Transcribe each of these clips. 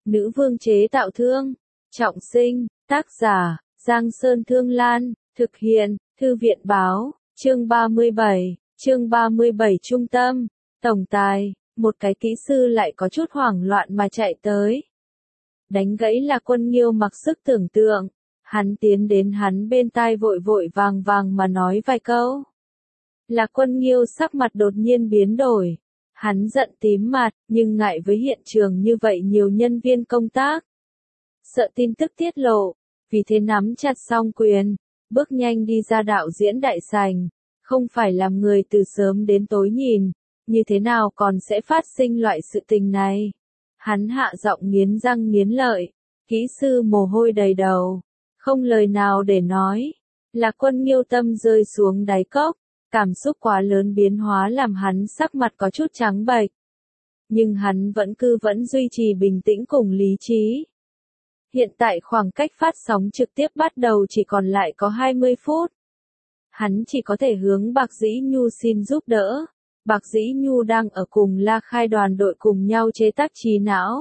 Nữ vương chế tạo thương. Trọng sinh, tác giả, Giang Sơn Thương Lan, thực hiện, Thư viện báo, chương 37, Trung tâm, tổng tài, một cái kỹ sư lại có chút hoảng loạn mà chạy tới. Đánh gãy là Quân Nghiêu mặc sức tưởng tượng, hắn tiến đến hắn bên tai vội vội vàng vàng mà nói vài câu. Là Quân Nghiêu sắc mặt đột nhiên biến đổi. Hắn giận tím mặt, nhưng ngại với hiện trường như vậy nhiều nhân viên công tác. Sợ tin tức tiết lộ, vì thế nắm chặt song quyền, bước nhanh đi ra đạo diễn đại sảnh, không phải làm người từ sớm đến tối nhìn, như thế nào còn sẽ phát sinh loại sự tình này. Hắn hạ giọng nghiến răng nghiến lợi, kỹ sư mồ hôi đầy đầu, không lời nào để nói. Là Quân Nghiêu tâm rơi xuống đáy cốc. Cảm xúc quá lớn biến hóa làm hắn sắc mặt có chút trắng bệch. Nhưng hắn vẫn duy trì bình tĩnh cùng lý trí. Hiện tại khoảng cách phát sóng trực tiếp bắt đầu chỉ còn lại có 20 phút. Hắn chỉ có thể hướng Bạc Dĩ Nhu xin giúp đỡ. Bạc Dĩ Nhu đang ở cùng La Khai đoàn đội cùng nhau chế tác trí não.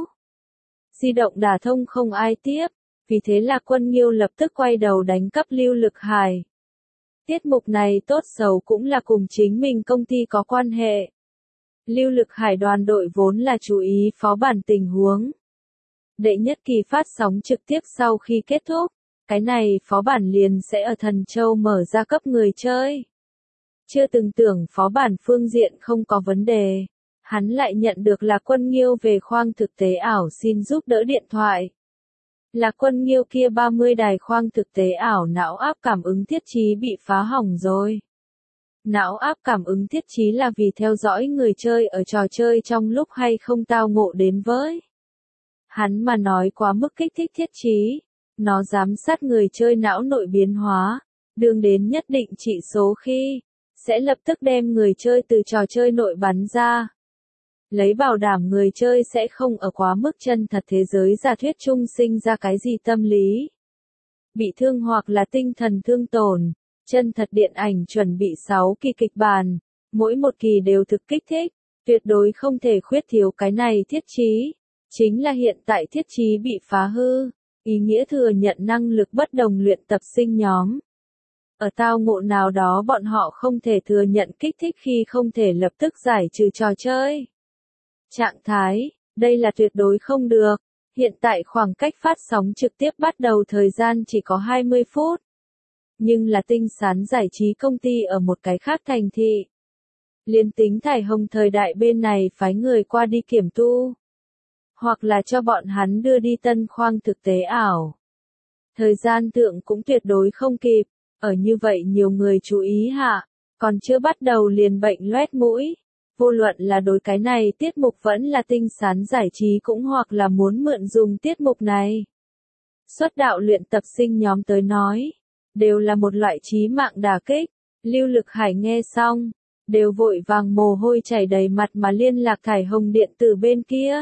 Di động đả thông không ai tiếp, vì thế là Quân Nghiêu lập tức quay đầu đánh cắp Lưu Lực Hải. Tiết mục này tốt xấu cũng là cùng chính mình công ty có quan hệ. Lưu Lực Hải đoàn đội vốn là chú ý phó bản tình huống. Đệ nhất kỳ phát sóng trực tiếp sau khi kết thúc, cái này phó bản liền sẽ ở Thần Châu mở ra cấp người chơi. Chưa từng tưởng phó bản phương diện không có vấn đề. Hắn lại nhận được là Quân Nghiêu về khoang thực tế ảo xin giúp đỡ điện thoại. Là Quân Nghiêu kia 30 đài khoang thực tế ảo não áp cảm ứng thiết trí bị phá hỏng rồi. Não áp cảm ứng thiết trí là vì theo dõi người chơi ở trò chơi trong lúc hay không tao ngộ đến với. Hắn mà nói quá mức kích thích thiết trí, nó giám sát người chơi não nội biến hóa, đường đến nhất định trị số khi, sẽ lập tức đem người chơi từ trò chơi nội bắn ra. Lấy bảo đảm người chơi sẽ không ở quá mức chân thật thế giới giả thuyết chung sinh ra cái gì tâm lý. Bị thương hoặc là tinh thần thương tổn, chân thật điện ảnh chuẩn bị 6 kỳ kịch bản, mỗi một kỳ đều thực kích thích, tuyệt đối không thể khuyết thiếu cái này thiết trí. Chính là hiện tại thiết trí bị phá hư, ý nghĩa thừa nhận năng lực bất đồng luyện tập sinh nhóm. Ở tao ngộ nào đó bọn họ không thể thừa nhận kích thích khi không thể lập tức giải trừ trò chơi. Trạng thái, đây là tuyệt đối không được. Hiện tại khoảng cách phát sóng trực tiếp bắt đầu thời gian chỉ có 20 phút. Nhưng là Tinh Sán giải trí công ty ở một cái khác thành thị. Liên tính Thải Hồng thời đại bên này phái người qua đi kiểm tu. Hoặc là cho bọn hắn đưa đi tân khoang thực tế ảo. Thời gian tượng cũng tuyệt đối không kịp. Ở như vậy nhiều người chú ý hạ. Còn chưa bắt đầu liền bệnh loét mũi. Vô luận là đối cái này tiết mục vẫn là Tinh Sán giải trí cũng hoặc là muốn mượn dùng tiết mục này. Xuất đạo luyện tập sinh nhóm tới nói, đều là một loại chí mạng đả kích. Lưu Lực Hải nghe xong, đều vội vàng mồ hôi chảy đầy mặt mà liên lạc Thải Hồng điện tử bên kia.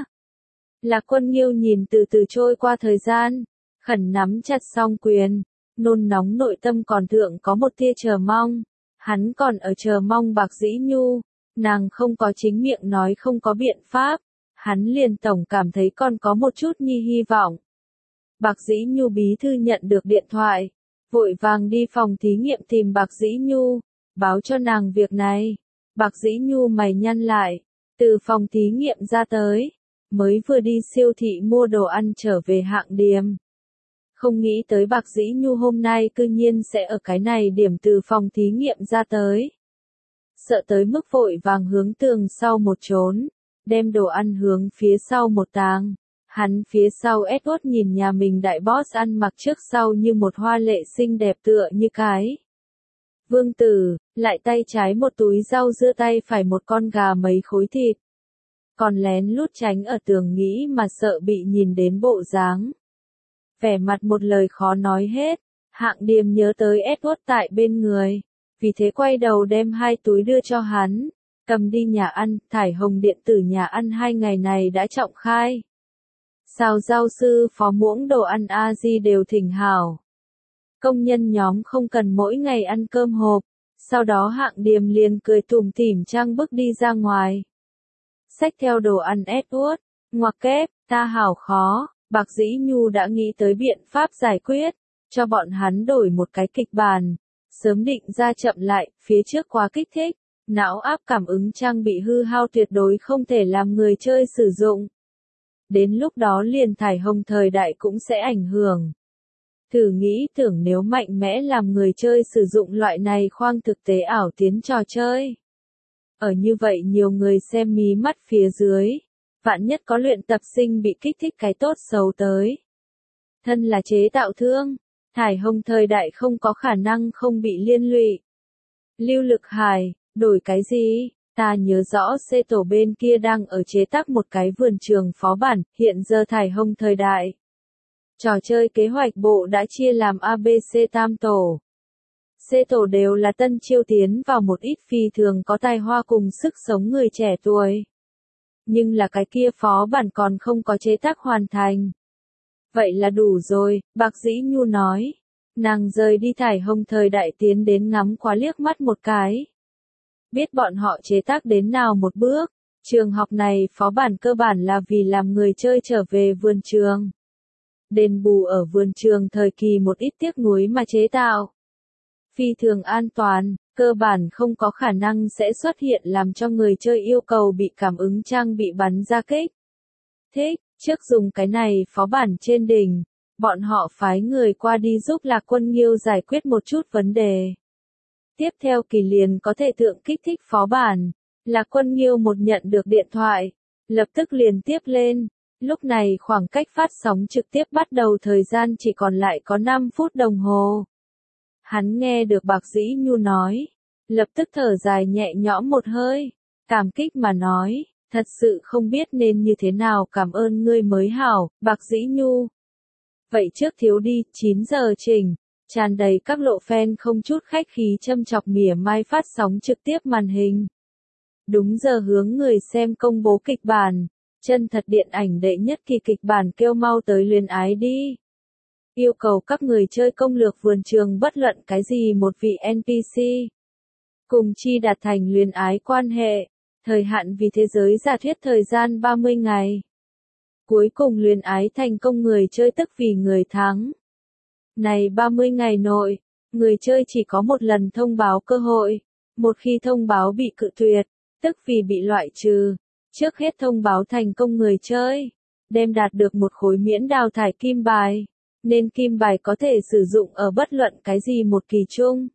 Là Quân Nghiêu nhìn từ từ trôi qua thời gian, khẩn nắm chặt song quyền, nôn nóng nội tâm còn thượng có một tia chờ mong. Hắn còn ở chờ mong Bạc Dĩ Nhu. Nàng không có chính miệng nói không có biện pháp, hắn liền tổng cảm thấy còn có một chút nhi hy vọng. Bạc Dĩ Nhu bí thư nhận được điện thoại, vội vàng đi phòng thí nghiệm tìm Bạc Dĩ Nhu, báo cho nàng việc này. Bạc Dĩ Nhu mày nhăn lại, từ phòng thí nghiệm ra tới, mới vừa đi siêu thị mua đồ ăn trở về Hạng Điềm. Không nghĩ tới Bạc Dĩ Nhu hôm nay cư nhiên sẽ ở cái này điểm từ phòng thí nghiệm ra tới. Sợ tới mức vội vàng hướng tường sau một trốn, đem đồ ăn hướng phía sau một tàng. Hắn phía sau Edward nhìn nhà mình đại boss ăn mặc trước sau như một hoa lệ xinh đẹp tựa như cái vương tử, lại tay trái một túi rau dưa tay phải một con gà mấy khối thịt. Còn lén lút tránh ở tường nghĩ mà sợ bị nhìn đến bộ dáng. Vẻ mặt một lời khó nói hết, Hạng Điềm nhớ tới Edward tại bên người. Vì thế quay đầu đem 2 túi đưa cho hắn, cầm đi nhà ăn. Thải Hồng điện tử nhà ăn 2 ngày này đã trọng khai. Xào rau sư phó muỗng đồ ăn A-di đều thỉnh hảo. Công nhân nhóm không cần mỗi ngày ăn cơm hộp, sau đó Hạng Điềm liền cười tủm tỉm trang bước đi ra ngoài. Xách theo đồ ăn Edward, ngoặc kép, ta hảo khó, Bạc Dĩ Nhu đã nghĩ tới biện pháp giải quyết, cho bọn hắn đổi một cái kịch bản. Sớm định ra chậm lại, phía trước quá kích thích, não áp cảm ứng trang bị hư hao tuyệt đối không thể làm người chơi sử dụng. Đến lúc đó liền thải hồng thời đại cũng sẽ ảnh hưởng. Thử nghĩ tưởng nếu mạnh mẽ làm người chơi sử dụng loại này khoang thực tế ảo tiến trò chơi. Ở như vậy nhiều người xem mí mắt phía dưới, vạn nhất có luyện tập sinh bị kích thích cái tốt xấu tới. Thân là chế tạo thương, thải hồng thời đại không có khả năng không bị liên lụy. Lưu Lực Hải, đổi cái gì? Ta nhớ rõ C tổ bên kia đang ở chế tác một cái vườn trường phó bản, hiện giờ thải hồng thời đại. Trò chơi kế hoạch bộ đã chia làm ABC tam tổ. C tổ đều là tân chiêu tiến vào một ít phi thường có tài hoa cùng sức sống người trẻ tuổi. Nhưng là cái kia phó bản còn không có chế tác hoàn thành. Vậy là đủ rồi, Bạc Dĩ Nhu nói. Nàng rời đi thải hồng thời đại tiến đến ngắm quá liếc mắt một cái. Biết bọn họ chế tác đến nào một bước, trường học này phó bản cơ bản là vì làm người chơi trở về vườn trường. Đền bù ở vườn trường thời kỳ một ít tiếc nuối mà chế tạo. Phi thường an toàn, cơ bản không có khả năng sẽ xuất hiện làm cho người chơi yêu cầu bị cảm ứng trang bị bắn ra kích. Thích, trước dùng cái này phó bản trên đỉnh, bọn họ phái người qua đi giúp Lạc Quân Nghiêu giải quyết một chút vấn đề. Tiếp theo kỳ liền có thể thượng kích thích phó bản. Lạc Quân Nghiêu một nhận được điện thoại, lập tức liền tiếp lên. Lúc này khoảng cách phát sóng trực tiếp bắt đầu thời gian chỉ còn lại có 5 phút đồng hồ. Hắn nghe được Bạc Dĩ Nhu nói, lập tức thở dài nhẹ nhõm một hơi, cảm kích mà nói, thật sự không biết nên như thế nào cảm ơn ngươi mới hảo, Bạc Dĩ Nhu. Vậy trước thiếu đi, 9 giờ chỉnh, tràn đầy các lộ fan không chút khách khí châm chọc mỉa mai phát sóng trực tiếp màn hình. Đúng giờ hướng người xem công bố kịch bản, chân thật điện ảnh đệ nhất kỳ kịch bản kêu mau tới luyến ái đi. Yêu cầu các người chơi công lược vườn trường bất luận cái gì một vị NPC. Cùng chi đạt thành luyến ái quan hệ, thời hạn vì thế giới giả thuyết thời gian 30 ngày. Cuối cùng luyến ái thành công người chơi tức vì người thắng. Này 30 ngày nội, người chơi chỉ có một lần thông báo cơ hội. Một khi thông báo bị cự tuyệt, tức vì bị loại trừ. Trước hết thông báo thành công người chơi, đem đạt được một khối miễn đào thải kim bài. Nên kim bài có thể sử dụng ở bất luận cái gì một kỳ chung.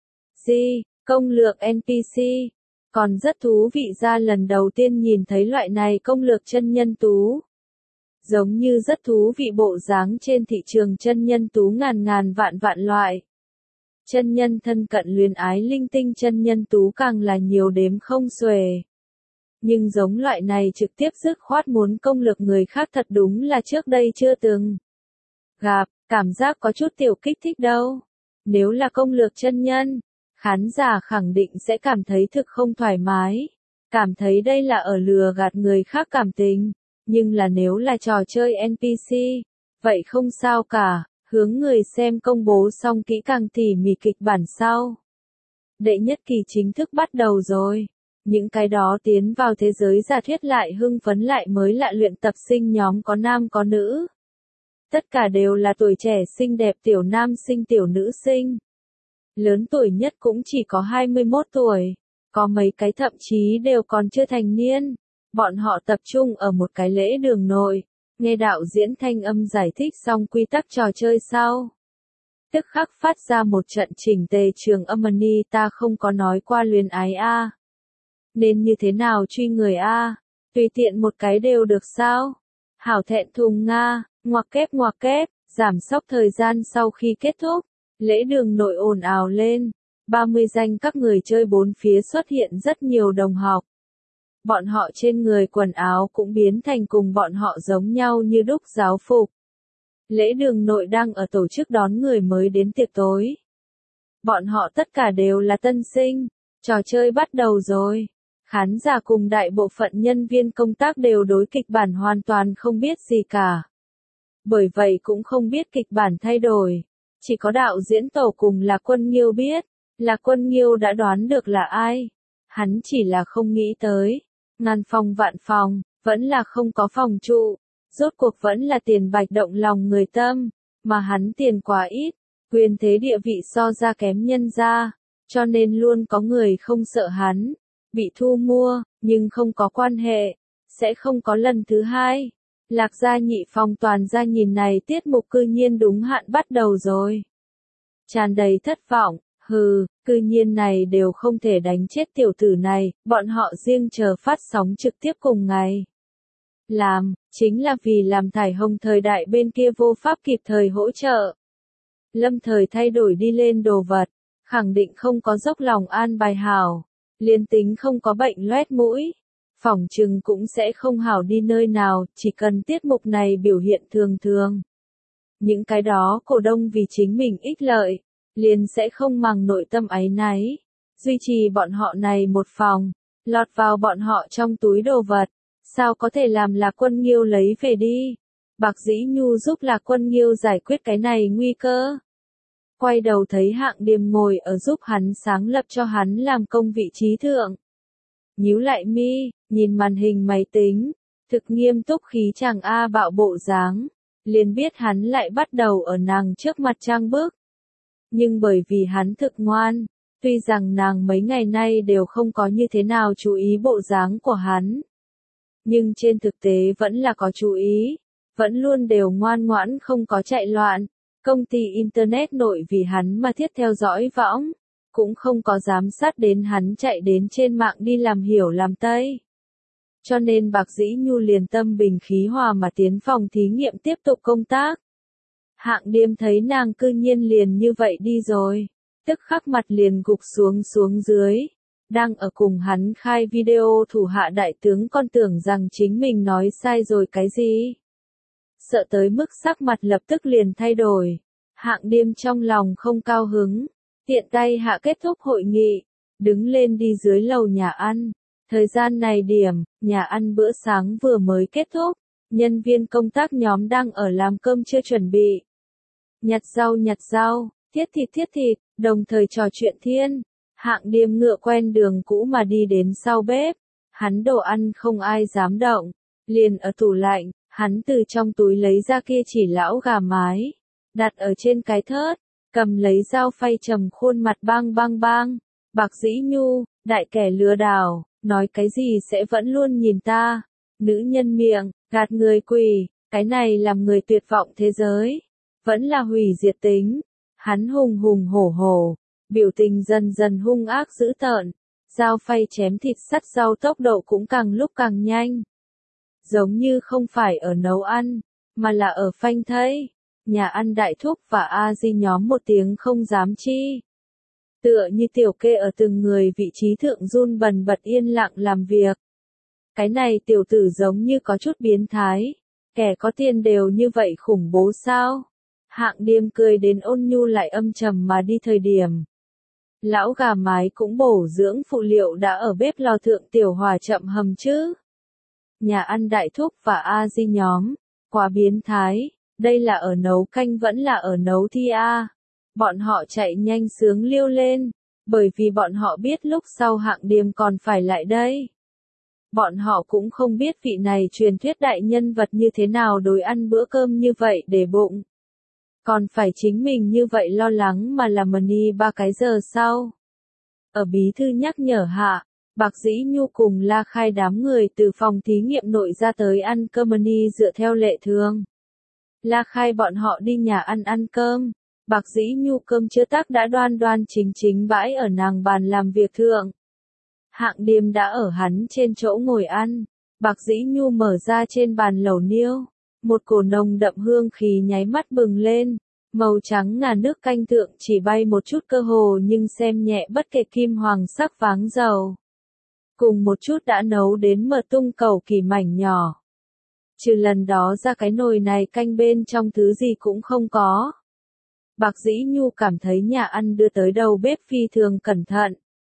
Công lược NPC. Còn rất thú vị ra lần đầu tiên nhìn thấy loại này công lược chân nhân tú. Giống như rất thú vị bộ dáng trên thị trường chân nhân tú ngàn ngàn vạn vạn loại. Chân nhân thân cận luyến ái linh tinh chân nhân tú càng là nhiều đếm không xuể. Nhưng giống loại này trực tiếp dứt khoát muốn công lược người khác thật đúng là trước đây chưa từng gặp, cảm giác có chút tiểu kích thích đâu. Nếu là công lược chân nhân, khán giả khẳng định sẽ cảm thấy thực không thoải mái, cảm thấy đây là ở lừa gạt người khác cảm tình. Nhưng là nếu là trò chơi NPC, vậy không sao cả, hướng người xem công bố xong kỹ càng tỉ mỉ kịch bản sau. Đệ nhất kỳ chính thức bắt đầu rồi. Những cái đó tiến vào thế giới giả thuyết lại hưng phấn lại mới lạ luyện tập sinh nhóm có nam có nữ. Tất cả đều là tuổi trẻ xinh đẹp tiểu nam sinh tiểu nữ sinh. Lớn tuổi nhất cũng chỉ có 21 tuổi, có mấy cái thậm chí đều còn chưa thành niên. Bọn họ tập trung ở một cái lễ đường nội, nghe đạo diễn thanh âm giải thích xong quy tắc trò chơi sau. Tức khắc phát ra một trận chỉnh tề trường âm ni ta không có nói qua luyến ái a. Nên như thế nào truy người a? Tùy tiện một cái đều được sao? Hảo thẹn thùng Nga, ngoặc kép, giảm sốc thời gian sau khi kết thúc. Lễ đường nội ồn ào lên, 30 danh các người chơi bốn phía xuất hiện rất nhiều đồng học. Bọn họ trên người quần áo cũng biến thành cùng bọn họ giống nhau như đúc giáo phục. Lễ đường nội đang ở tổ chức đón người mới đến tiệc tối. Bọn họ tất cả đều là tân sinh, trò chơi bắt đầu rồi. Khán giả cùng đại bộ phận nhân viên công tác đều đối kịch bản hoàn toàn không biết gì cả. Bởi vậy cũng không biết kịch bản thay đổi. Chỉ có đạo diễn tổ cùng Lạc Quân Nghiêu biết. Lạc Quân Nghiêu đã đoán được là ai. Hắn chỉ là không nghĩ tới. Ngàn phòng vạn phòng, vẫn là không có phòng trụ. Rốt cuộc vẫn là tiền bạch động lòng người tâm, mà hắn tiền quá ít, quyền thế địa vị so ra kém nhân gia, cho nên luôn có người không sợ hắn, bị thu mua, nhưng không có quan hệ, sẽ không có lần thứ hai. Lạc Gia Nhị Phong toàn ra nhìn này tiết mục cư nhiên đúng hạn bắt đầu rồi. Tràn đầy thất vọng, cư nhiên này đều không thể đánh chết tiểu tử này, bọn họ riêng chờ phát sóng trực tiếp cùng ngày. Làm, chính là vì làm thải hồng thời đại bên kia vô pháp kịp thời hỗ trợ. Lâm thời thay đổi đi lên đồ vật, khẳng định không có dốc lòng an bài hảo, liên tính không có bệnh loét mũi. Phỏng chừng cũng sẽ không hảo đi nơi nào, chỉ cần tiết mục này biểu hiện thường thường. Những cái đó cổ đông vì chính mình ích lợi, liền sẽ không màng nội tâm áy náy, duy trì bọn họ này một phòng, lọt vào bọn họ trong túi đồ vật, sao có thể làm Lạc Quân Nghiêu lấy về đi. Bạc Dĩ Nhu giúp Lạc Quân Nghiêu giải quyết cái này nguy cơ. Quay đầu thấy Hạng Điềm ngồi ở giúp hắn sáng lập cho hắn làm công vị trí thượng. Nhíu lại mi, nhìn màn hình máy tính, thực nghiêm túc khí chàng A bạo bộ dáng, liền biết hắn lại bắt đầu ở nàng trước mặt trang bức. Nhưng bởi vì hắn thực ngoan, tuy rằng nàng mấy ngày nay đều không có như thế nào chú ý bộ dáng của hắn. Nhưng trên thực tế vẫn là có chú ý, vẫn luôn đều ngoan ngoãn không có chạy loạn. Công ty Internet nội vì hắn mà thiết theo dõi võng, cũng không có giám sát đến hắn chạy đến trên mạng đi làm hiểu làm tây. Cho nên Bạc Dĩ Nhu liền tâm bình khí hòa mà tiến phòng thí nghiệm tiếp tục công tác. Hạng Điềm thấy nàng cư nhiên liền như vậy đi rồi, tức khắc mặt liền gục xuống dưới, đang ở cùng hắn khai video thủ hạ đại tướng còn tưởng rằng chính mình nói sai rồi cái gì. Sợ tới mức sắc mặt lập tức liền thay đổi, Hạng Điềm trong lòng không cao hứng, tiện tay hạ kết thúc hội nghị, đứng lên đi dưới lầu nhà ăn. Thời gian này điểm, nhà ăn bữa sáng vừa mới kết thúc, nhân viên công tác nhóm đang ở làm cơm chưa chuẩn bị. Nhặt rau, thiết thịt, đồng thời trò chuyện thiên. Hạng Điềm ngựa quen đường cũ mà đi đến sau bếp, hắn đồ ăn không ai dám động, liền ở tủ lạnh, hắn từ trong túi lấy ra kia chỉ lão gà mái, đặt ở trên cái thớt, cầm lấy dao phay trầm khuôn mặt bang. Bạc Dĩ Nhu, đại kẻ lừa đảo, nói cái gì sẽ vẫn luôn nhìn ta. Nữ nhân miệng, gạt người quỷ, cái này làm người tuyệt vọng thế giới. Vẫn là hủy diệt tính. Hắn hùng hổ, biểu tình dần dần hung ác dữ tợn. Dao phay chém thịt sắt rau tốc độ cũng càng lúc càng nhanh. Giống như không phải ở nấu ăn, mà là ở phanh thây. Nhà ăn Đại Thúc và A Di nhóm một tiếng không dám chi. Tựa như tiểu kê ở từng người vị trí thượng run bần bật yên lặng làm việc. Cái này tiểu tử giống như có chút biến thái. Kẻ có tiền đều như vậy khủng bố sao? Hạng Điềm cười đến ôn nhu lại âm trầm mà đi thời điểm. Lão gà mái cũng bổ dưỡng phụ liệu đã ở bếp lò thượng tiểu hỏa chậm hầm chứ. Nhà ăn Đại Thúc và A Di nhóm, quá biến thái, đây là ở nấu canh vẫn là ở nấu thi a. Bọn họ chạy nhanh sướng liêu lên, bởi vì bọn họ biết lúc sau Hạng Điềm còn phải lại đây. Bọn họ cũng không biết vị này truyền thuyết đại nhân vật như thế nào đối ăn bữa cơm như vậy để bụng. Còn phải chính mình như vậy lo lắng mà làm mani 3 cái giờ sau. Ở bí thư nhắc nhở hạ, Bạc Dĩ Nhu cùng La Khai đám người từ phòng thí nghiệm nội ra tới ăn cơm mani dựa theo lệ thường. La Khai bọn họ đi nhà ăn cơm, Bạc Dĩ Nhu cơm chưa tác đã đoan chính bãi ở nàng bàn làm việc thượng. Hạng Điềm đã ở hắn trên chỗ ngồi ăn, Bạc Dĩ Nhu mở ra trên bàn lẩu niêu, một cổ nồng đậm hương khí nháy mắt bừng lên, màu trắng ngà nước canh thượng chỉ bay một chút cơ hồ nhưng xem nhẹ bất kể kim hoàng sắc váng dầu. Cùng một chút đã nấu đến mờ tung cầu kỳ mảnh nhỏ. Trừ lần đó ra cái nồi này canh bên trong thứ gì cũng không có. Bạc Dĩ Nhu cảm thấy nhà ăn đưa tới đầu bếp phi thường cẩn thận.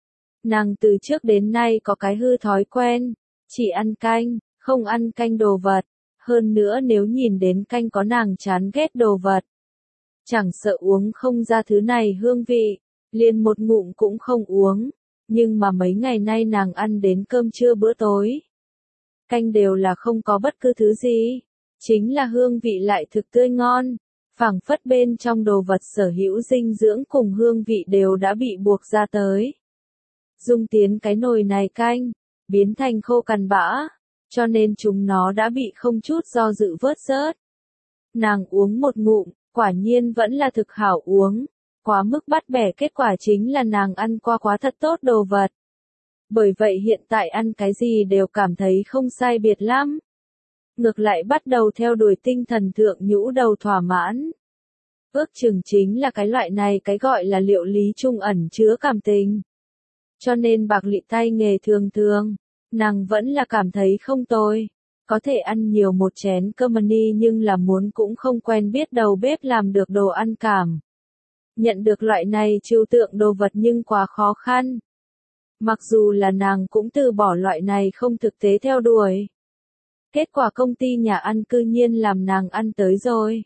Nàng từ trước đến nay có cái hư thói quen, chỉ ăn canh, không ăn canh đồ vật. Hơn nữa nếu nhìn đến canh có nàng chán ghét đồ vật. Chẳng sợ uống không ra thứ này hương vị, liền một ngụm cũng không uống. Nhưng mà mấy ngày nay nàng ăn đến cơm trưa bữa tối. Canh đều là không có bất cứ thứ gì. chính là hương vị lại thực tươi ngon, phảng phất bên trong đồ vật sở hữu dinh dưỡng cùng hương vị đều đã bị buộc ra tới. Dung tiến cái nồi này canh, biến thành khô cằn bã, cho nên chúng nó đã bị không chút do dự vớt rớt. Nàng uống một ngụm, quả nhiên vẫn là thực hảo uống, quá mức bắt bẻ kết quả chính là nàng ăn qua quá thật tốt đồ vật. Bởi vậy hiện tại ăn cái gì đều cảm thấy không sai biệt lắm. Ngược lại bắt đầu theo đuổi tinh thần thượng nhũ đầu thỏa mãn. Ước chừng chính là cái loại này cái gọi là liệu lý trung ẩn chứa cảm tình. Cho nên bạc lị tay nghề thường thường, nàng vẫn là cảm thấy không tồi. Có thể ăn nhiều một chén cơm mani nhưng là muốn cũng không quen biết đầu bếp làm được đồ ăn cảm. Nhận được loại này trừu tượng đồ vật nhưng quá khó khăn. Mặc dù là nàng cũng từ bỏ loại này không thực tế theo đuổi. Kết quả công ty nhà ăn cư nhiên làm nàng ăn tới rồi.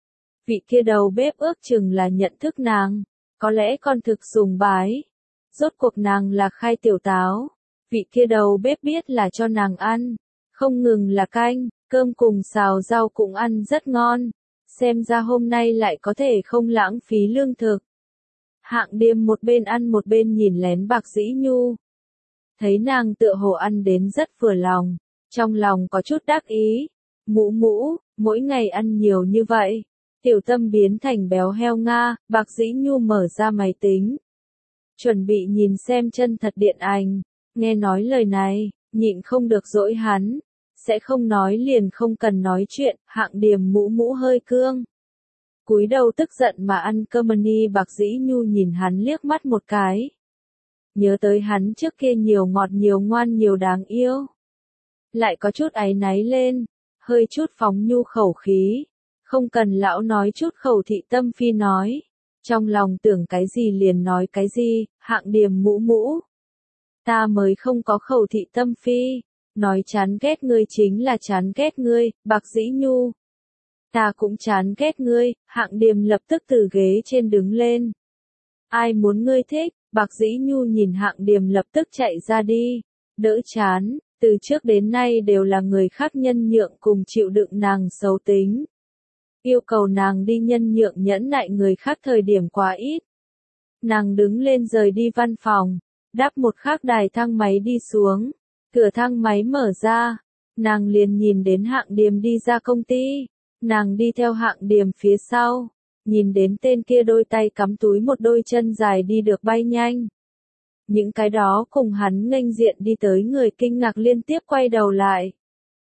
Vị kia đầu bếp ước chừng là nhận thức nàng, có lẽ còn thực sùng bái. Rốt cuộc nàng là khai tiểu táo, vị kia đầu bếp biết là cho nàng ăn, không ngừng là canh, cơm cùng xào rau cũng ăn rất ngon, xem ra hôm nay lại có thể không lãng phí lương thực. Hạng Điềm một bên ăn một bên nhìn lén Bạc Dĩ Nhu. Thấy nàng tựa hồ ăn đến rất vừa lòng, trong lòng có chút đắc ý. Mũ mũ, mỗi ngày ăn nhiều như vậy, tiểu tâm biến thành béo heo Nga. Bạc Dĩ Nhu mở ra máy tính, chuẩn bị nhìn xem chân thật điện ảnh, nghe nói lời này, nhịn không được dỗi hắn, sẽ không nói liền không cần nói chuyện. Hạng Điềm mũ mũ hơi cương, cúi đầu tức giận mà ăn cơm mani. Bạc Dĩ Nhu nhìn hắn liếc mắt một cái, nhớ tới hắn trước kia nhiều ngọt nhiều ngoan nhiều đáng yêu, lại có chút áy náy lên, hơi chút phóng nhu khẩu khí, không cần lão nói chút khẩu thị tâm phi nói, trong lòng tưởng cái gì liền nói cái gì. Hạng Điềm mũ mũ, ta mới không có khẩu thị tâm phi, nói chán ghét ngươi chính là chán ghét ngươi. Bạc Dĩ Nhu, ta cũng chán ghét ngươi. Hạng Điềm lập tức từ ghế trên đứng lên. Ai muốn ngươi thích? Bạc Dĩ Nhu nhìn Hạng Điềm lập tức chạy ra đi, đỡ chán, từ trước đến nay đều là người khác nhân nhượng cùng chịu đựng nàng xấu tính. Yêu cầu nàng đi nhân nhượng nhẫn nại người khác thời điểm quá ít. Nàng đứng lên rời đi văn phòng, đáp một khác đài thang máy đi xuống, cửa thang máy mở ra, nàng liền nhìn đến Hạng Điềm đi ra công ty, nàng đi theo Hạng Điềm phía sau, nhìn đến tên kia đôi tay cắm túi một đôi chân dài đi được bay nhanh. Những cái đó cùng hắn nghênh diện đi tới người kinh ngạc liên tiếp quay đầu lại.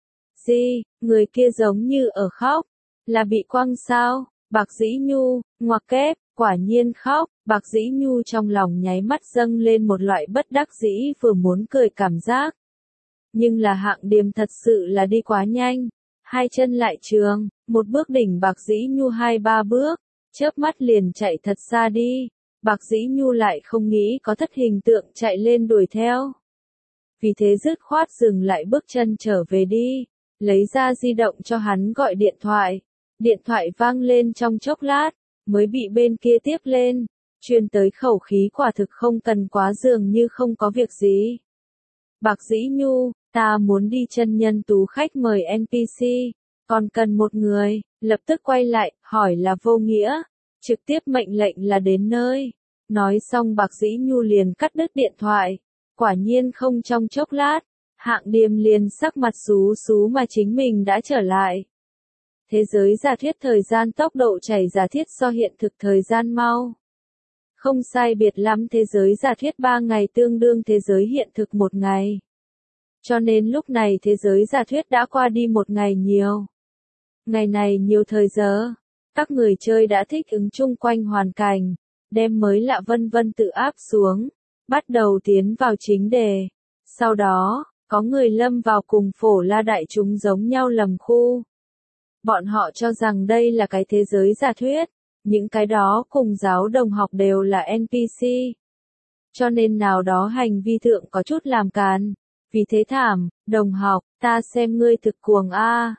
Gì, người kia giống như ở khóc, là bị quăng sao? Bạc Dĩ Nhu, ngoặc kép, quả nhiên khóc. Bạc Dĩ Nhu trong lòng nháy mắt dâng lên một loại bất đắc dĩ vừa muốn cười cảm giác. Nhưng là Hạng Điềm thật sự là đi quá nhanh, hai chân lại trường, một bước đỉnh Bạc Dĩ Nhu hai ba bước, chớp mắt liền chạy thật xa đi. Bạc Dĩ Nhu lại không nghĩ có thất hình tượng chạy lên đuổi theo. Vì thế dứt khoát dừng lại bước chân trở về đi, lấy ra di động cho hắn gọi điện thoại. Điện thoại vang lên trong chốc lát, mới bị bên kia tiếp lên, truyền tới khẩu khí quả thực không cần quá dường như không có việc gì. Bạc Dĩ Nhu, ta muốn đi chân nhân tú khách mời NPC, còn cần một người. Lập tức quay lại, hỏi là vô nghĩa, trực tiếp mệnh lệnh là đến nơi. Nói xong Bạc Dĩ Nhu liền cắt đứt điện thoại. Quả nhiên không trong chốc lát, Hạng Điềm liền sắc mặt xú xú mà chính mình đã trở lại. Thế giới giả thuyết thời gian tốc độ chảy giả thiết so hiện thực thời gian mau. Không sai biệt lắm, thế giới giả thuyết 3 ngày tương đương thế giới hiện thực 1 ngày. Cho nên lúc này thế giới giả thuyết đã qua đi 1 ngày nhiều. Ngày này nhiều thời giờ, các người chơi đã thích ứng chung quanh hoàn cảnh, đem mới lạ vân vân tự áp xuống, bắt đầu tiến vào chính đề. Sau đó, có người lâm vào cùng phổ la đại chúng giống nhau lầm khu. Bọn họ cho rằng đây là cái thế giới giả thuyết, những cái đó cùng giáo đồng học đều là NPC. Cho nên nào đó hành vi thượng có chút làm càn. Vì thế thảm, đồng học, ta xem ngươi thực cuồng a.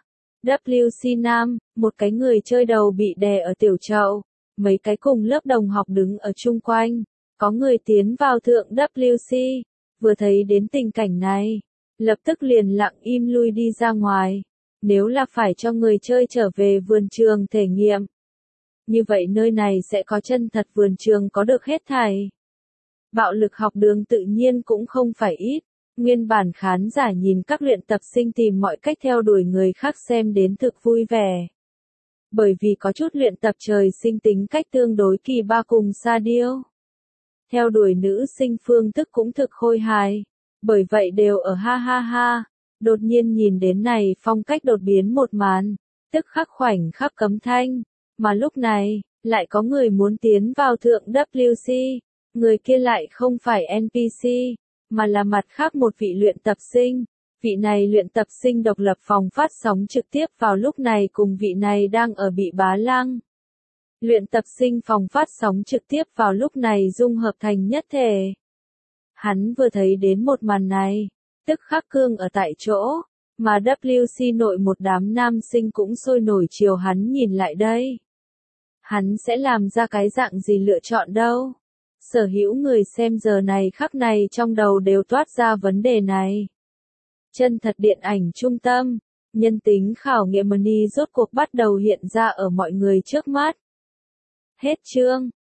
WC Nam, một cái người chơi đầu bị đè ở tiểu chậu, mấy cái cùng lớp đồng học đứng ở chung quanh, có người tiến vào thượng WC, vừa thấy đến tình cảnh này, lập tức liền lặng im lui đi ra ngoài. Nếu là phải cho người chơi trở về vườn trường thể nghiệm, như vậy nơi này sẽ có chân thật vườn trường có được hết thảy. Bạo lực học đường tự nhiên cũng không phải ít. Nguyên bản khán giả nhìn các luyện tập sinh tìm mọi cách theo đuổi người khác xem đến thực vui vẻ. Bởi vì có chút luyện tập trời sinh tính cách tương đối kỳ ba cùng sa điêu. Theo đuổi nữ sinh phương thức cũng thực khôi hài. Bởi vậy đều ở ha ha ha. Đột nhiên nhìn đến này phong cách đột biến một màn. Tức khắc khoảnh khắc cấm thanh. Mà lúc này, lại có người muốn tiến vào thượng WC. Người kia lại không phải NPC, mà là mặt khác một vị luyện tập sinh. Vị này luyện tập sinh độc lập phòng phát sóng trực tiếp vào lúc này cùng vị này đang ở bị bá lăng. Luyện tập sinh phòng phát sóng trực tiếp vào lúc này dung hợp thành nhất thể. Hắn vừa thấy đến một màn này, tức khắc cương ở tại chỗ, mà WC nội một đám nam sinh cũng sôi nổi chiều hắn nhìn lại đây. Hắn sẽ làm ra cái dạng gì lựa chọn đâu? Sở hữu người xem giờ này khắc này trong đầu đều toát ra vấn đề này. Chân thật điện ảnh trung tâm, nhân tính khảo nghiệm money rốt cuộc bắt đầu hiện ra ở mọi người trước mắt. Hết chương.